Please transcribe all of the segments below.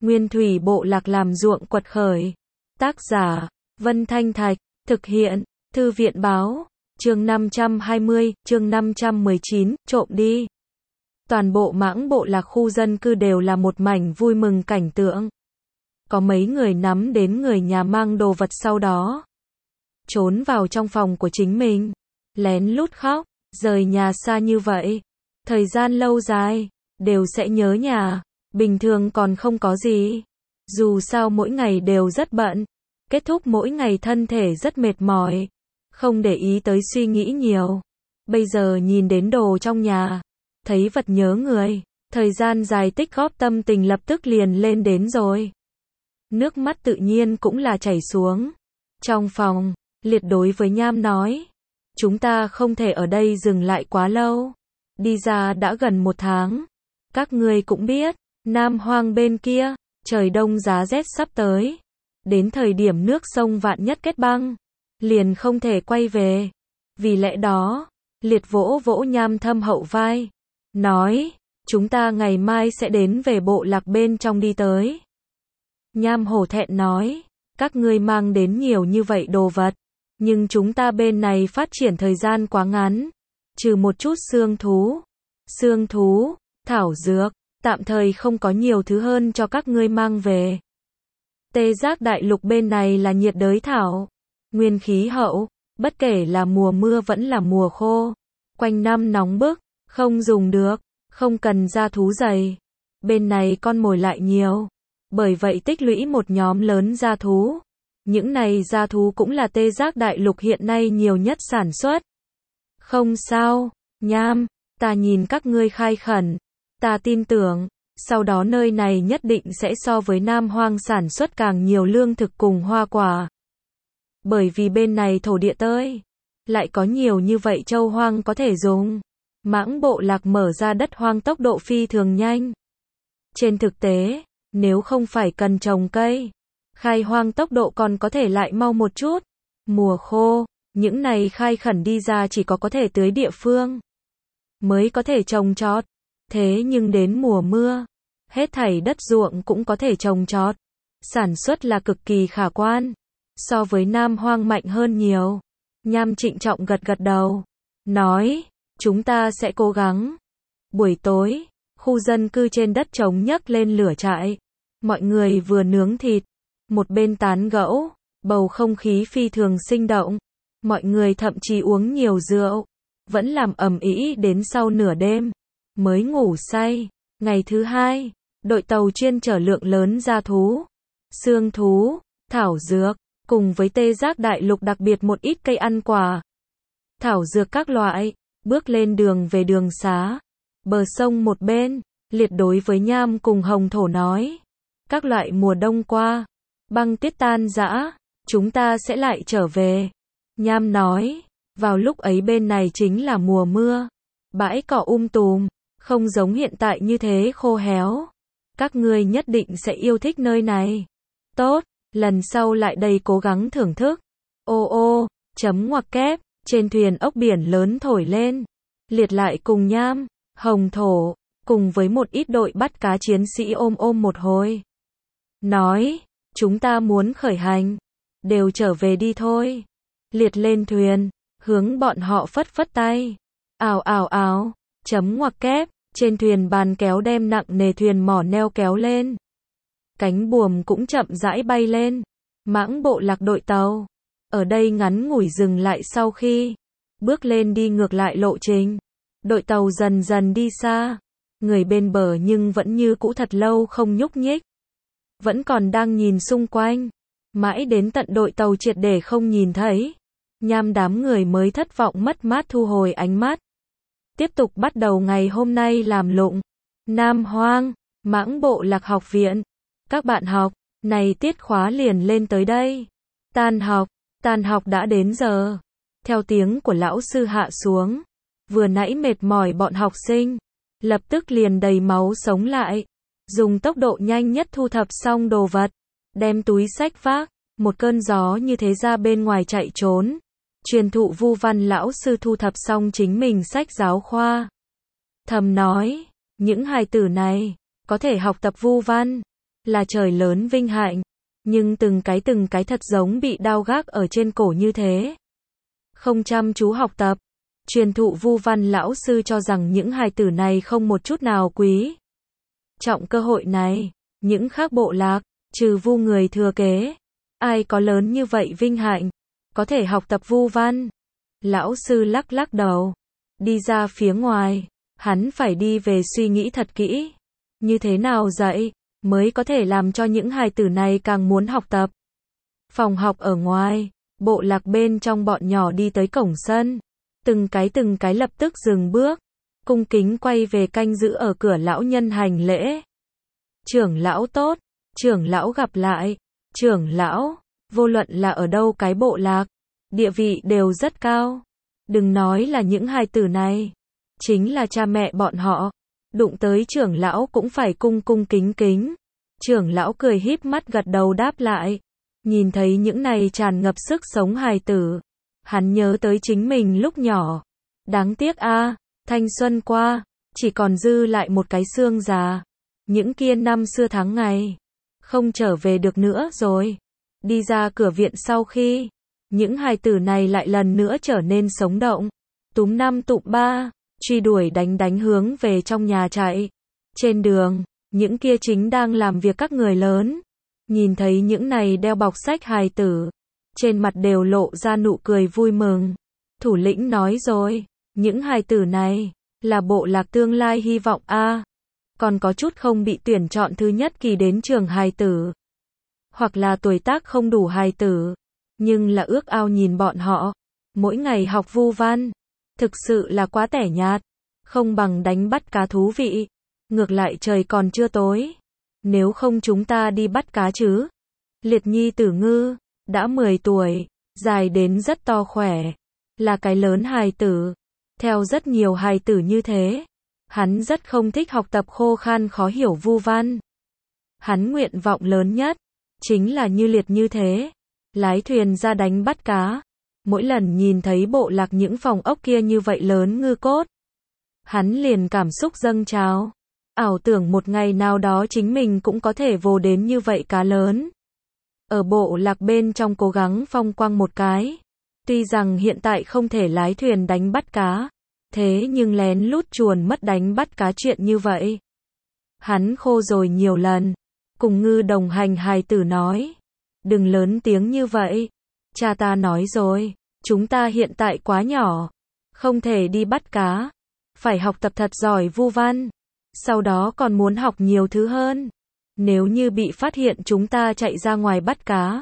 Nguyên thủy bộ lạc làm ruộng quật khởi. Tác giả, Vân Thanh Thạch, thực hiện, Thư viện báo, chương 520, chương 519, trộm đi. Toàn bộ Mãng bộ lạc khu dân cư đều là một mảnh vui mừng cảnh tượng. Có mấy người nắm đến người nhà mang đồ vật sau đó trốn vào trong phòng của chính mình, lén lút khóc, rời nhà xa như vậy. Thời gian lâu dài, đều sẽ nhớ nhà, bình thường còn không có gì. Dù sao mỗi ngày đều rất bận, kết thúc mỗi ngày thân thể rất mệt mỏi, không để ý tới suy nghĩ nhiều. Bây giờ nhìn đến đồ trong nhà, thấy vật nhớ người, thời gian dài tích góp tâm tình lập tức liền lên đến rồi. Nước mắt tự nhiên cũng là chảy xuống. Trong phòng, Liệt đối với Nham nói, chúng ta không thể ở đây dừng lại quá lâu. Đi ra đã gần 1 tháng. Các ngươi cũng biết, Nam Hoang bên kia, trời đông giá rét sắp tới. Đến thời điểm nước sông vạn nhất kết băng, liền không thể quay về. Vì lẽ đó, Liệt vỗ vỗ Nham thâm hậu vai, nói, chúng ta ngày mai sẽ đến về bộ lạc bên trong đi tới. Nham hổ thẹn nói, các ngươi mang đến nhiều như vậy đồ vật, nhưng chúng ta bên này phát triển thời gian quá ngắn, trừ một chút xương thú, thảo dược, tạm thời không có nhiều thứ hơn cho các ngươi mang về. Tê Giác đại lục bên này là nhiệt đới thảo, nguyên khí hậu, bất kể là mùa mưa vẫn là mùa khô, quanh năm nóng bức, không dùng được, không cần ra thú dày. Bên này con mồi lại nhiều, bởi vậy tích lũy một nhóm lớn gia thú. Những này gia thú cũng là Tê Giác đại lục hiện nay nhiều nhất sản xuất. Không sao, Nham, ta nhìn các ngươi khai khẩn, ta tin tưởng, sau đó nơi này nhất định sẽ so với Nam Hoang sản xuất càng nhiều lương thực cùng hoa quả. Bởi vì bên này thổ địa tơi, lại có nhiều như vậy châu hoang có thể dùng. Mãng bộ lạc mở ra đất hoang tốc độ phi thường nhanh. Trên thực tế, nếu không phải cần trồng cây, khai hoang tốc độ còn có thể lại mau một chút. Mùa khô, những này khai khẩn đi ra chỉ có thể tưới địa phương mới có thể trồng trọt. Thế nhưng đến mùa mưa, hết thảy đất ruộng cũng có thể trồng trọt. Sản xuất là cực kỳ khả quan, so với Nam Hoang mạnh hơn nhiều. Nham trịnh trọng gật gật đầu, nói, chúng ta sẽ cố gắng. Buổi tối, khu dân cư trên đất trống nhấc lên lửa trại. Mọi người vừa nướng thịt, một bên tán gẫu, bầu không khí phi thường sinh động. Mọi người thậm chí uống nhiều rượu, vẫn làm ầm ĩ đến sau nửa đêm, mới ngủ say. Ngày thứ hai, đội tàu chuyên chở lượng lớn gia thú, xương thú, thảo dược, cùng với Tê Giác đại lục đặc biệt một ít cây ăn quả, thảo dược các loại, bước lên đường về đường xá. Bờ sông một bên, Liệt đối với Nham cùng Hồng Thổ nói, các loại mùa đông qua, băng tuyết tan rã, chúng ta sẽ lại trở về. Nham nói, vào lúc ấy bên này chính là mùa mưa, bãi cỏ tùm, không giống hiện tại như thế khô héo. Các ngươi nhất định sẽ yêu thích nơi này. Tốt, lần sau lại đây cố gắng thưởng thức. Ô ô, chấm ngoặc kép, trên thuyền ốc biển lớn thổi lên. Liệt lại cùng Nham, Hồng Thổ, cùng với một ít đội bắt cá chiến sĩ ôm một hồi. Nói, chúng ta muốn khởi hành, đều trở về đi thôi. Liệt lên thuyền, hướng bọn họ phất phất tay. Ào ào ào, chấm ngoặc kép, trên thuyền bàn kéo đem nặng nề thuyền mỏ neo kéo lên. Cánh buồm cũng chậm rãi bay lên. Mãng bộ lạc đội tàu, ở đây ngắn ngủi dừng lại sau khi bước lên đi ngược lại lộ trình. Đội tàu dần dần đi xa, người bên bờ nhưng vẫn như cũ thật lâu không nhúc nhích. Vẫn còn đang nhìn xung quanh, mãi đến tận đội tàu triệt để không nhìn thấy. Nham đám người mới thất vọng mất mát thu hồi ánh mắt. Tiếp tục bắt đầu ngày hôm nay làm lụng. Nam Hoang, Mãng bộ lạc học viện. Các bạn học, này tiết khóa liền lên tới đây. Tan học đã đến giờ. Theo tiếng của lão sư hạ xuống, vừa nãy mệt mỏi bọn học sinh, lập tức liền đầy máu sống lại. Dùng tốc độ nhanh nhất thu thập xong đồ vật, đem túi sách vác, một cơn gió như thế ra bên ngoài chạy trốn. Truyền thụ Vu Văn lão sư thu thập xong chính mình sách giáo khoa. Thầm nói, những hài tử này, có thể học tập Vu Văn, là trời lớn vinh hạnh, nhưng từng cái thật giống bị đao gác ở trên cổ như thế. Không chăm chú học tập, truyền thụ vu văn lão sư cho rằng những hài tử này không một chút nào quý trọng cơ hội này, những khác bộ lạc, trừ vu người thừa kế, ai có lớn như vậy vinh hạnh, có thể học tập vu văn. Lão sư lắc lắc đầu, đi ra phía ngoài, hắn phải đi về suy nghĩ thật kỹ, như thế nào dạy, mới có thể làm cho những hài tử này càng muốn học tập. Phòng học ở ngoài, bộ lạc bên trong bọn nhỏ đi tới cổng sân, từng cái lập tức dừng bước, cung kính quay về canh giữ ở cửa lão nhân hành lễ. Trưởng lão tốt, trưởng lão gặp lại, trưởng lão, vô luận là ở đâu cái bộ lạc, địa vị đều rất cao. Đừng nói là những hài tử này, chính là cha mẹ bọn họ, đụng tới trưởng lão cũng phải cung cung kính kính. Trưởng lão cười híp mắt gật đầu đáp lại, nhìn thấy những này tràn ngập sức sống hài tử, hắn nhớ tới chính mình lúc nhỏ. Đáng tiếc a, thanh xuân qua, chỉ còn dư lại một cái xương già. Những kia năm xưa tháng ngày, không trở về được nữa rồi. Đi ra cửa viện sau khi, những hài tử này lại lần nữa trở nên sống động. Túm năm tụm ba, truy đuổi đánh hướng về trong nhà chạy. Trên đường, những kia chính đang làm việc các người lớn. Nhìn thấy những này đeo bọc sách hài tử, trên mặt đều lộ ra nụ cười vui mừng. Thủ lĩnh nói rồi, những hài tử này, là bộ lạc tương lai hy vọng a. Còn có chút không bị tuyển chọn thứ nhất kỳ đến trường hài tử. Hoặc là tuổi tác không đủ hài tử. Nhưng là ước ao nhìn bọn họ. Mỗi ngày học vu văn. Thực sự là quá tẻ nhạt. Không bằng đánh bắt cá thú vị. Ngược lại trời còn chưa tối. Nếu không chúng ta đi bắt cá chứ. Liệt nhi tử ngư, đã 10 tuổi, dài đến rất to khỏe. Là cái lớn hài tử. Theo rất nhiều hài tử như thế. Hắn rất không thích học tập khô khan khó hiểu vu văn. Hắn nguyện vọng lớn nhất, chính là như Liệt như thế. Lái thuyền ra đánh bắt cá. Mỗi lần nhìn thấy bộ lạc những phòng ốc kia như vậy lớn ngư cốt. Hắn liền cảm xúc dâng trào. Ảo tưởng một ngày nào đó chính mình cũng có thể vồ đến như vậy cá lớn. Ở bộ lạc bên trong cố gắng phong quang một cái. Tuy rằng hiện tại không thể lái thuyền đánh bắt cá. Thế nhưng lén lút chuồn mất đánh bắt cá chuyện như vậy. Hắn khô rồi nhiều lần. Cùng ngư đồng hành hài tử nói. Đừng lớn tiếng như vậy. Cha ta nói rồi. Chúng ta hiện tại quá nhỏ. Không thể đi bắt cá. Phải học tập thật giỏi vu văn. Sau đó còn muốn học nhiều thứ hơn. Nếu như bị phát hiện chúng ta chạy ra ngoài bắt cá.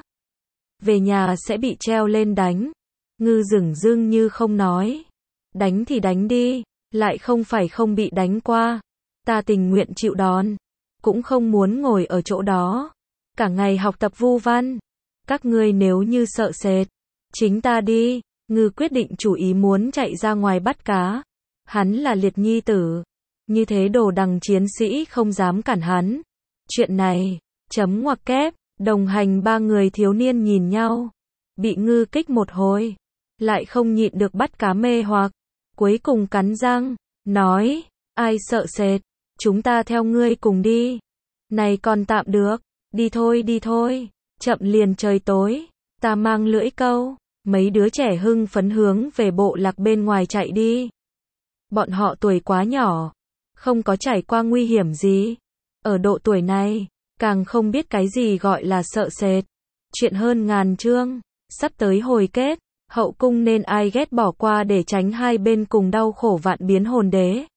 Về nhà sẽ bị treo lên đánh. Ngư dửng dưng như không nói. Đánh thì đánh đi, lại không phải không bị đánh qua. Ta tình nguyện chịu đòn, cũng không muốn ngồi ở chỗ đó. Cả ngày học tập vu văn. Các ngươi nếu như sợ sệt, chính ta đi. Ngư quyết định chủ ý muốn chạy ra ngoài bắt cá. Hắn là Liệt nhi tử. Như thế đồ đằng chiến sĩ không dám cản hắn. Chuyện này, chấm ngoặc kép, đồng hành ba người thiếu niên nhìn nhau. Bị ngư kích một hồi, lại không nhịn được bắt cá mê hoặc. Cuối cùng cắn răng, nói, ai sợ sệt, chúng ta theo ngươi cùng đi. Này còn tạm được, đi thôi, chậm liền trời tối, ta mang lưỡi câu. Mấy đứa trẻ hưng phấn hướng về bộ lạc bên ngoài chạy đi. Bọn họ tuổi quá nhỏ, không có trải qua nguy hiểm gì. Ở độ tuổi này, càng không biết cái gì gọi là sợ sệt. Chuyện hơn ngàn chương, sắp tới hồi kết. Hậu cung nên ai ghét bỏ qua để tránh hai bên cùng đau khổ vạn biến hồn đế.